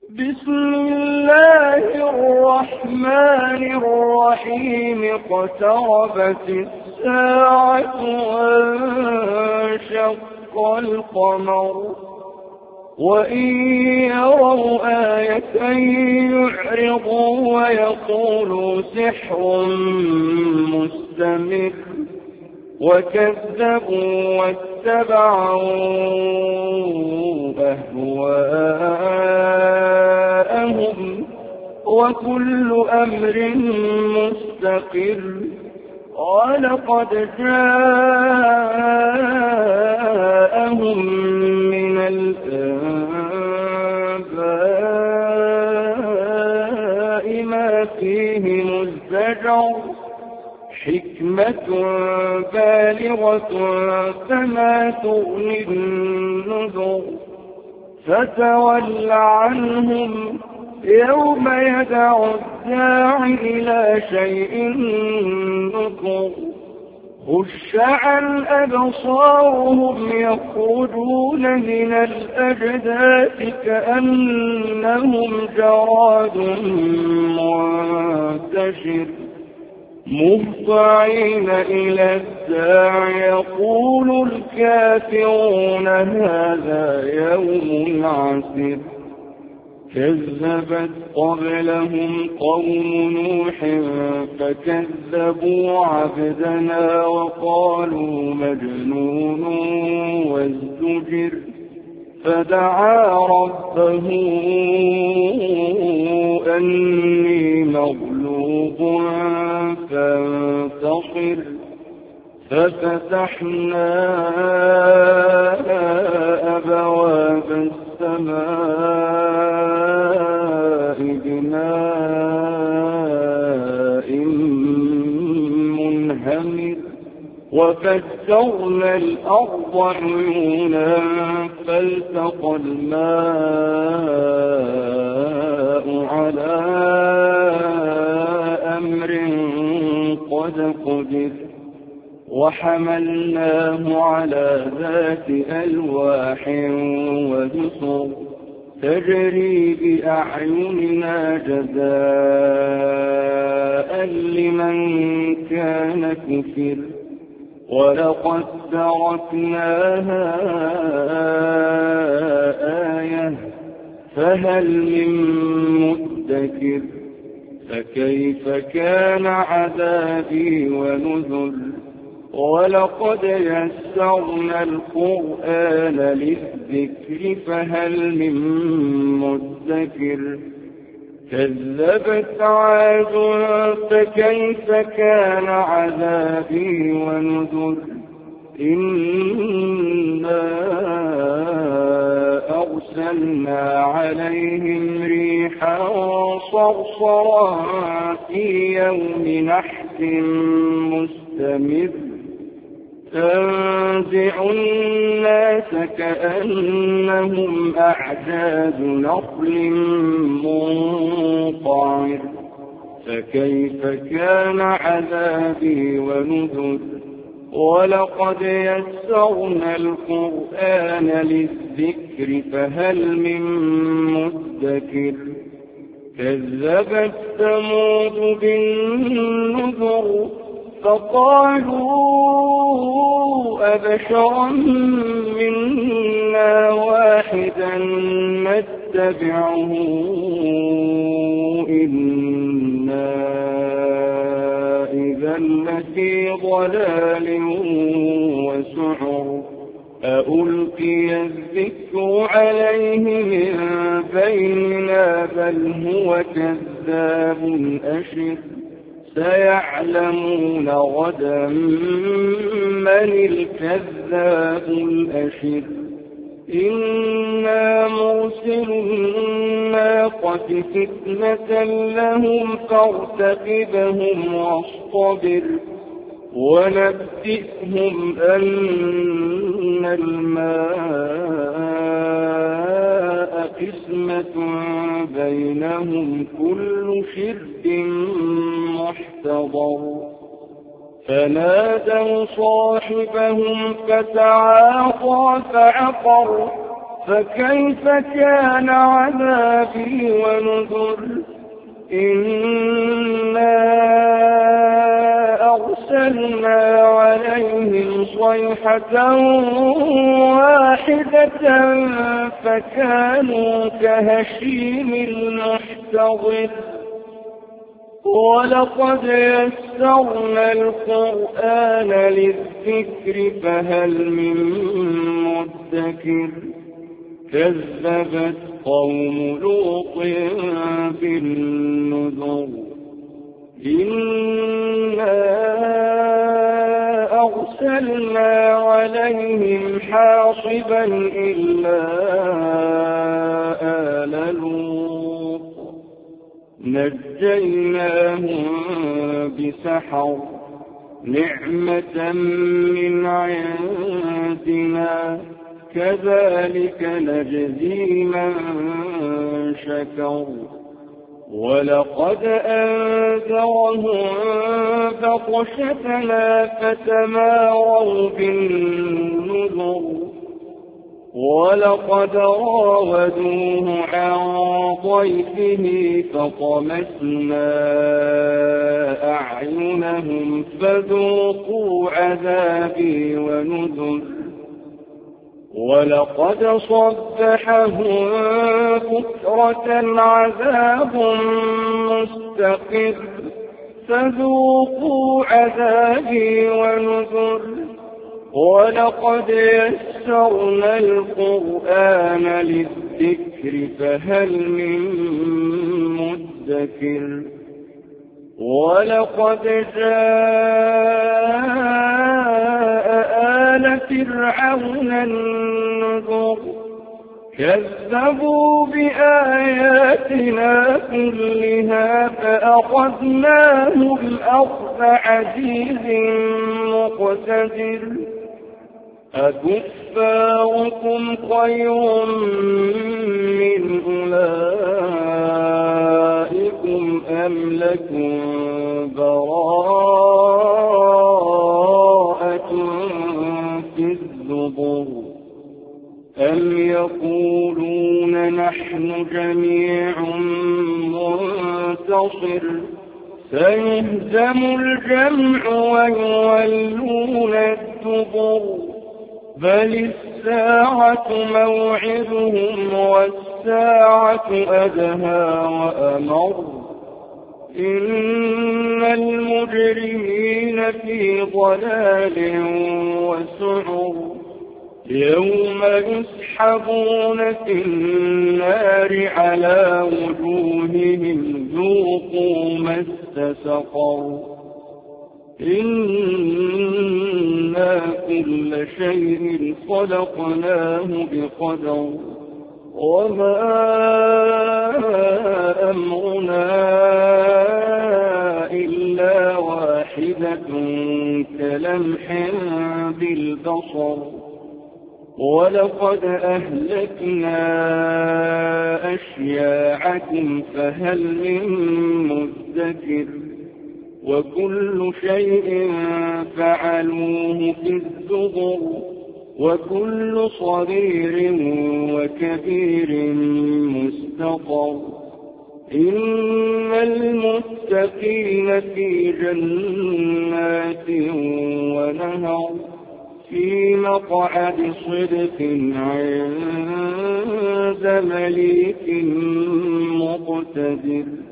بسم الله الرحمن الرحيم. اقتربت الساعة وانشق القمر وإن يروا آية يعرضوا ويقولوا سحر مستمر وكذبوا واتبعوا أهواءهم وكل أمر مستقر. ولقد جاءهم من الأنباء ما فيه مزدجر حكمة بالغة فما تغني النذر. فتول عنهم يوم يدعو الداع إلى شيء نكر. خش عن أبصارهم يخرجون من الأجداث كأنهم جراد منتشر مهطعين إلى الداع يقول الكافرون هذا يوم عسر. كذبت قبلهم قوم نوح فكذبوا عبدنا وقالوا مجنون وازدجر. فدعا ربه أني مغلوب فانتصر. ففتحنا أبواب السماء بماء منهمر وفجرنا الأرض عيونا فالتقى الماء على أمر قد قدر. وحملناه على ذات ألواح ودسر تجري بأعيننا جزاء لمن كان كفر. ولقد تركناها آية فهل من مدكر. فكيف كان عذابي ونذر. ولقد يسرنا القرآن للذكر فهل من مدكر. كذبت عاد فكيف كان عذابي ونذر. إنا أرسلنا عليهم ريحا صرصرا في يوم نحس مستمر تنزع الناس كأنهم أعجاز نخل منقعر. فكيف كان عذابي ونذر. ولقد يسرنا القرآن للذكر فهل من مدكر. كذبت ثمود بالنذر فقالوا أبشرا منا واحدا نتبعه إنا إذا لفي ضلال وسعر. أألقي الذكر عليه من بيننا بل هو كذاب أشر. سيعلمون غدا من الكذاب الأشر. إنا مرسل الناقة فتنة لهم فارتقبهم واصطبر. ونبئهم أن الماء قسمة بينهم كل شرب محتضر. فنادوا صاحبهم فتعاطى فعقر فكيف كان عذابي ونذر إنا أرسلنا عليهم صيحة واحدة فكانوا كهشيم المحتضر ولقد يسرنا القرآن للذكر فهل من مدكر كذبت قوم لوط بالنذر إنا أرسلنا عليهم حاصبا إلا آل لوط نجيناهم بسحر نعمة من عندنا كذلك نجزي من شكر ولقد أنذرهم بطشتنا فتماروا بالنذر ولقد راودوه عن ضيفه فطمسنا أعينهم فذوقوا عذابي ونذر ولقد صبحهم بكرة عذاب مستقر فذوقوا عذابي ونذر ولقد يسرنا القرآن للذكر فهل من مدكر ولقد جاء آل فرعون النذر كذبوا بآياتنا كلها فأخذناهم أخذ عزيز مقتدر أكفاركم خير من أولئكم أم لكم براءة في الزبر أم يقولون نحن جميع منتصر سيهزم الجمع ويولون الدبر بل الساعة موعدهم والساعة أدهى وأمر إن المجرمين في ضلال وسعر يوم يسحبون في النار على وجوههم ذوقوا مس سقر إنا كل شيء خلقناه بقدر وما أمرنا إلا واحدة كلمح بالبصر ولقد أهلكنا أشياعكم فهل من مدكر وكل شيء فعلوه في الزبر وكل صغير وكبير مستطر إن المتقين في جنات ونهر في مقعد صدق عند مليك مقتدر